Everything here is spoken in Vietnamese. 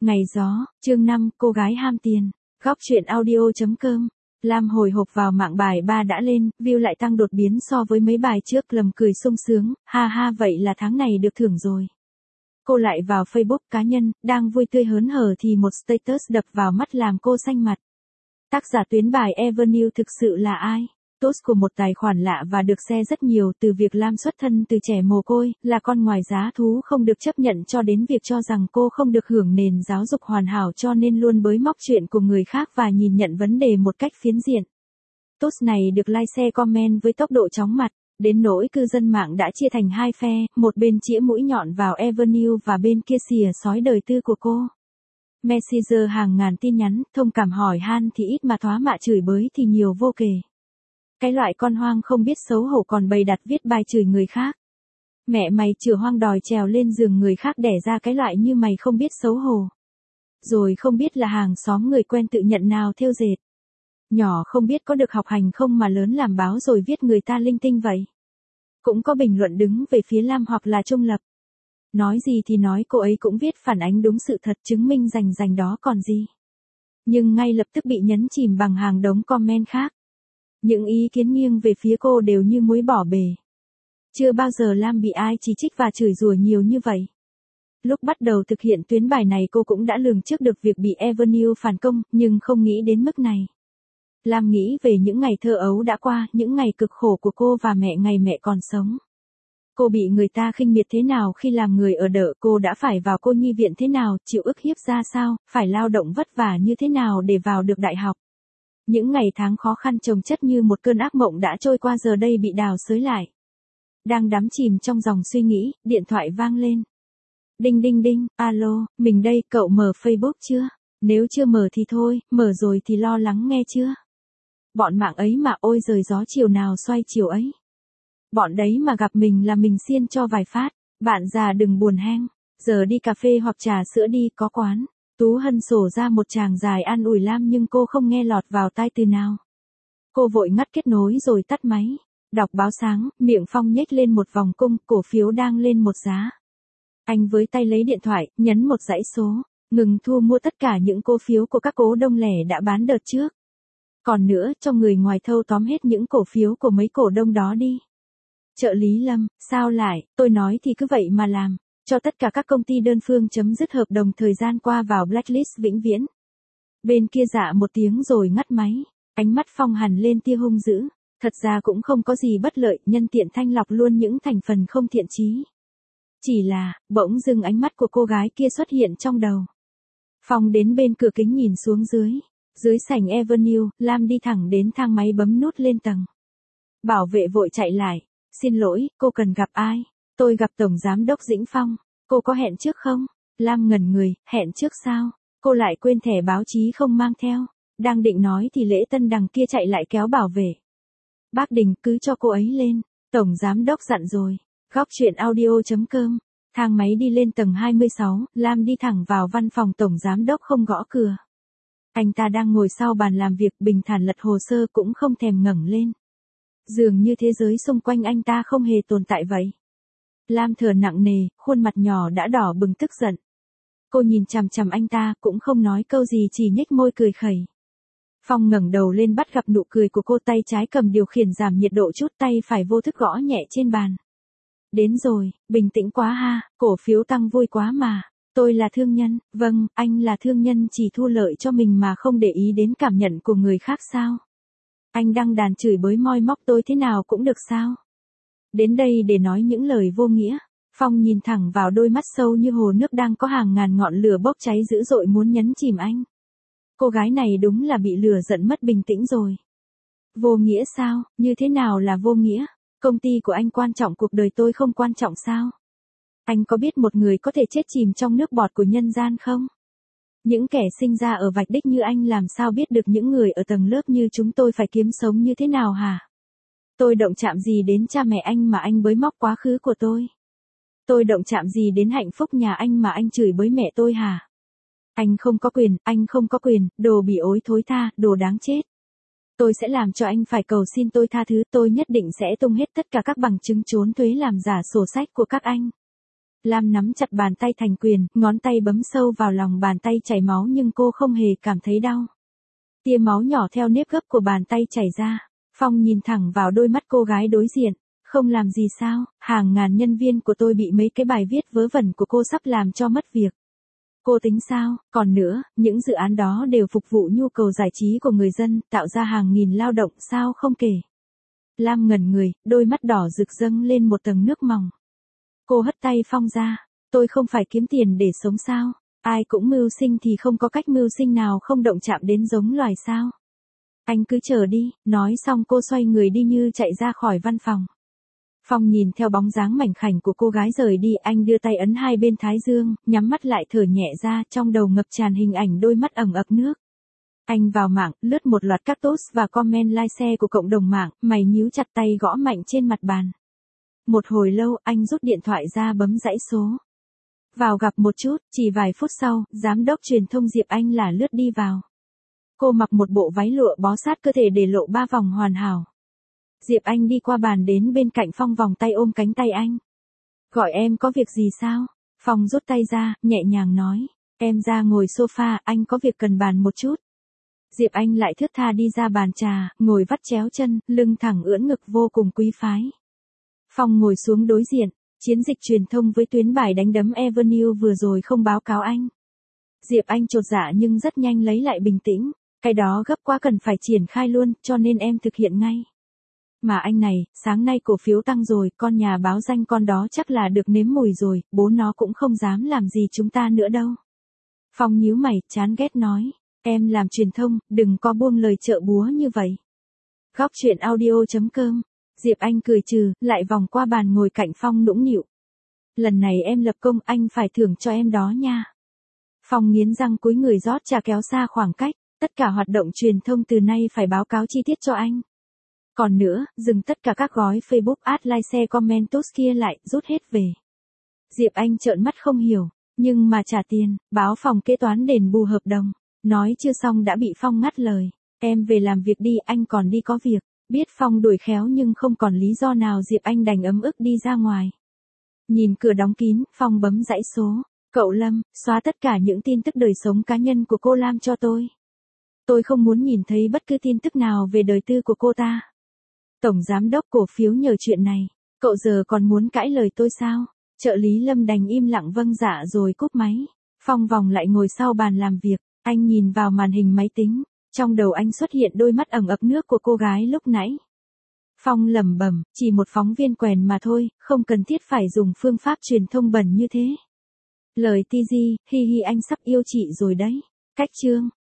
Ngày gió, chương 5, cô gái ham tiền. Góc truyện audio.com. Lam hồi hộp vào mạng bài 3 đã lên, view lại tăng đột biến so với mấy bài trước, lầm cười sung sướng, ha ha vậy là tháng này được thưởng rồi. Cô lại vào Facebook cá nhân, đang vui tươi hớn hở thì một status đập vào mắt làm cô xanh mặt. Tác giả tuyến bài Avenue thực sự là ai? Post của một tài khoản lạ và được share rất nhiều, từ việc Lam xuất thân từ trẻ mồ côi, là con ngoài giá thú không được chấp nhận cho đến việc cho rằng cô không được hưởng nền giáo dục hoàn hảo cho nên luôn bới móc chuyện của người khác và nhìn nhận vấn đề một cách phiến diện. Post này được like share comment với tốc độ chóng mặt, đến nỗi cư dân mạng đã chia thành hai phe, một bên chĩa mũi nhọn vào Avenue và bên kia xìa xói đời tư của cô. Messenger hàng ngàn tin nhắn, thông cảm hỏi han thì ít mà thoá mạ chửi bới thì nhiều vô kể. Cái loại con hoang không biết xấu hổ còn bày đặt viết bài chửi người khác. Mẹ mày chửa hoang đòi trèo lên giường người khác đẻ ra cái loại như mày không biết xấu hổ. Rồi không biết là hàng xóm người quen tự nhận nào thêu dệt. Nhỏ không biết có được học hành không mà lớn làm báo rồi viết người ta linh tinh vậy. Cũng có bình luận đứng về phía Lam hoặc là trung lập. Nói gì thì nói, cô ấy cũng viết phản ánh đúng sự thật, chứng minh rành đó còn gì. Nhưng ngay lập tức bị nhấn chìm bằng hàng đống comment khác. Những ý kiến nghiêng về phía cô đều như muối bỏ bể. Chưa bao giờ Lam bị ai chỉ trích và chửi rủa nhiều như vậy. Lúc bắt đầu thực hiện tuyến bài này cô cũng đã lường trước được việc bị Avenue phản công, nhưng không nghĩ đến mức này. Lam nghĩ về những ngày thơ ấu đã qua, những ngày cực khổ của cô và mẹ ngày mẹ còn sống. Cô bị người ta khinh miệt thế nào khi làm người ở đợ, cô đã phải vào cô nhi viện thế nào, chịu ức hiếp ra sao, phải lao động vất vả như thế nào để vào được đại học. Những ngày tháng khó khăn chồng chất như một cơn ác mộng đã trôi qua giờ đây bị đào xới lại. Đang đắm chìm trong dòng suy nghĩ, điện thoại vang lên. Đinh đinh đinh, alo, mình đây, cậu mở Facebook chưa? Nếu chưa mở thì thôi, mở rồi thì lo lắng nghe chưa? Bọn mạng ấy mà, ôi giời, gió chiều nào xoay chiều ấy. Bọn đấy mà gặp mình là mình xiên cho vài phát. Bạn già đừng buồn heng, giờ đi cà phê hoặc trà sữa đi, có quán. Tú Hân sổ ra một tràng dài an ủi Lam nhưng cô không nghe lọt vào tai từ nào. Cô vội ngắt kết nối rồi tắt máy. Đọc báo sáng, miệng Phong nhếch lên một vòng cung, cổ phiếu đang lên một giá. Anh với tay lấy điện thoại, nhấn một dãy số, ngừng thu mua tất cả những cổ phiếu của các cố đông lẻ đã bán đợt trước. Còn nữa, cho người ngoài thâu tóm hết những cổ phiếu của mấy cổ đông đó đi. Trợ lý Lâm, sao lại, tôi nói thì cứ vậy mà làm. Cho tất cả các công ty đơn phương chấm dứt hợp đồng thời gian qua vào blacklist vĩnh viễn. Bên kia dạ một tiếng rồi ngắt máy. Ánh mắt Phong hằn lên tia hung dữ. Thật ra cũng không có gì bất lợi, nhân tiện thanh lọc luôn những thành phần không thiện chí. Chỉ là, bỗng dưng ánh mắt của cô gái kia xuất hiện trong đầu. Phong đến bên cửa kính nhìn xuống dưới. Dưới sảnh Avenue, Lam đi thẳng đến thang máy bấm nút lên tầng. Bảo vệ vội chạy lại. Xin lỗi, cô cần gặp ai? Tôi gặp Tổng Giám đốc Dĩnh Phong. Cô có hẹn trước không? Lam ngẩn người, hẹn trước sao? Cô lại quên thẻ báo chí không mang theo. Đang định nói thì Lễ Tân đằng kia chạy lại kéo bảo vệ. Bác Đình, cứ cho cô ấy lên. Tổng Giám đốc dặn rồi. Góc truyện audio.com. Thang máy đi lên tầng 26, Lam đi thẳng vào văn phòng Tổng Giám đốc không gõ cửa. Anh ta đang ngồi sau bàn làm việc bình thản lật hồ sơ cũng không thèm ngẩng lên. Dường như thế giới xung quanh anh ta không hề tồn tại vậy. Lam thở nặng nề, khuôn mặt nhỏ đã đỏ bừng tức giận. Cô nhìn chằm chằm anh ta, cũng không nói câu gì, chỉ nhếch môi cười khẩy. Phong ngẩng đầu lên bắt gặp nụ cười của cô, tay trái cầm điều khiển giảm nhiệt độ chút, tay phải vô thức gõ nhẹ trên bàn. Đến rồi, bình tĩnh quá ha, cổ phiếu tăng vui quá mà. Tôi là thương nhân, vâng, anh là thương nhân chỉ thu lợi cho mình mà không để ý đến cảm nhận của người khác sao? Anh đăng đàn chửi bới moi móc tôi thế nào cũng được sao? Đến đây để nói những lời vô nghĩa. Phong nhìn thẳng vào đôi mắt sâu như hồ nước đang có hàng ngàn ngọn lửa bốc cháy dữ dội muốn nhấn chìm anh. Cô gái này đúng là bị lừa giận mất bình tĩnh rồi. Vô nghĩa sao? Như thế nào là vô nghĩa? Công ty của anh quan trọng, cuộc đời tôi không quan trọng sao? Anh có biết một người có thể chết chìm trong nước bọt của nhân gian không? Những kẻ sinh ra ở vạch đích như anh làm sao biết được những người ở tầng lớp như chúng tôi phải kiếm sống như thế nào hả? Tôi động chạm gì đến cha mẹ anh mà anh bới móc quá khứ của tôi? Tôi động chạm gì đến hạnh phúc nhà anh mà anh chửi bới mẹ tôi hả? Anh không có quyền, đồ bỉ ối thối tha, đồ đáng chết. Tôi sẽ làm cho anh phải cầu xin tôi tha thứ, tôi nhất định sẽ tung hết tất cả các bằng chứng trốn thuế làm giả sổ sách của các anh. Lam nắm chặt bàn tay thành quyền, ngón tay bấm sâu vào lòng bàn tay chảy máu nhưng cô không hề cảm thấy đau. Tia máu nhỏ theo nếp gấp của bàn tay chảy ra. Phong nhìn thẳng vào đôi mắt cô gái đối diện. Không làm gì sao, hàng ngàn nhân viên của tôi bị mấy cái bài viết vớ vẩn của cô sắp làm cho mất việc. Cô tính sao, còn nữa, những dự án đó đều phục vụ nhu cầu giải trí của người dân, tạo ra hàng nghìn lao động sao không kể. Lam ngẩn người, đôi mắt đỏ rực dâng lên một tầng nước mòng. Cô hất tay Phong ra, tôi không phải kiếm tiền để sống sao, ai cũng mưu sinh thì không có cách mưu sinh nào không động chạm đến giống loài sao. Anh cứ chờ đi, nói xong cô xoay người đi như chạy ra khỏi văn phòng. Phong nhìn theo bóng dáng mảnh khảnh của cô gái rời đi, anh đưa tay ấn hai bên thái dương, nhắm mắt lại thở nhẹ ra, trong đầu ngập tràn hình ảnh đôi mắt ẩm ập nước. Anh vào mạng, lướt một loạt các post và comment like share của cộng đồng mạng, mày nhíu chặt tay gõ mạnh trên mặt bàn. Một hồi lâu, anh rút điện thoại ra bấm dãy số. Vào gặp một chút, chỉ vài phút sau, giám đốc truyền thông Diệp Anh là lướt đi vào. Cô mặc một bộ váy lụa bó sát cơ thể để lộ 3 vòng hoàn hảo. Diệp Anh đi qua bàn đến bên cạnh Phong, vòng tay ôm cánh tay anh. Gọi em có việc gì sao? Phong rút tay ra, nhẹ nhàng nói. Em ra ngồi sofa, anh có việc cần bàn một chút. Diệp Anh lại thướt tha đi ra bàn trà, ngồi vắt chéo chân, lưng thẳng ưỡn ngực vô cùng quý phái. Phong ngồi xuống đối diện, chiến dịch truyền thông với tuyến bài đánh đấm Avenue vừa rồi không báo cáo anh. Diệp Anh chột dạ nhưng rất nhanh lấy lại bình tĩnh, cái đó gấp quá cần phải triển khai luôn, cho nên em thực hiện ngay. Mà anh này, sáng nay cổ phiếu tăng rồi, con nhà báo danh con đó chắc là được nếm mùi rồi, bố nó cũng không dám làm gì chúng ta nữa đâu. Phong nhíu mày, chán ghét nói, em làm truyền thông, đừng có buông lời chợ búa như vậy. Góc chuyện audio.com. Diệp Anh cười trừ, lại vòng qua bàn ngồi cạnh Phong nũng nịu. Lần này em lập công, anh phải thưởng cho em đó nha. Phong nghiến răng cúi người rót trà kéo xa khoảng cách, tất cả hoạt động truyền thông từ nay phải báo cáo chi tiết cho anh. Còn nữa, dừng tất cả các gói Facebook ad like share comment post kia lại, rút hết về. Diệp Anh trợn mắt không hiểu, nhưng mà trả tiền, báo phòng kế toán đền bù hợp đồng. Nói chưa xong đã bị Phong ngắt lời. Em về làm việc đi, anh còn đi có việc. Biết Phong đuổi khéo nhưng không còn lý do nào, Diệp Anh đành ấm ức đi ra ngoài. Nhìn cửa đóng kín, Phong bấm dãy số. Cậu Lâm, xóa tất cả những tin tức đời sống cá nhân của cô Lam cho tôi. Tôi không muốn nhìn thấy bất cứ tin tức nào về đời tư của cô ta. Tổng giám đốc cổ phiếu nhờ chuyện này. Cậu giờ còn muốn cãi lời tôi sao? Trợ lý Lâm đành im lặng vâng dạ rồi cúp máy. Phong vòng lại ngồi sau bàn làm việc. Anh nhìn vào màn hình máy tính. Trong đầu anh xuất hiện đôi mắt ẩm ập nước của cô gái lúc nãy. Phong lẩm bẩm, chỉ một phóng viên quèn mà thôi, không cần thiết phải dùng phương pháp truyền thông bẩn như thế. Lời TG, hi hi anh sắp yêu chị rồi đấy. Cách chương.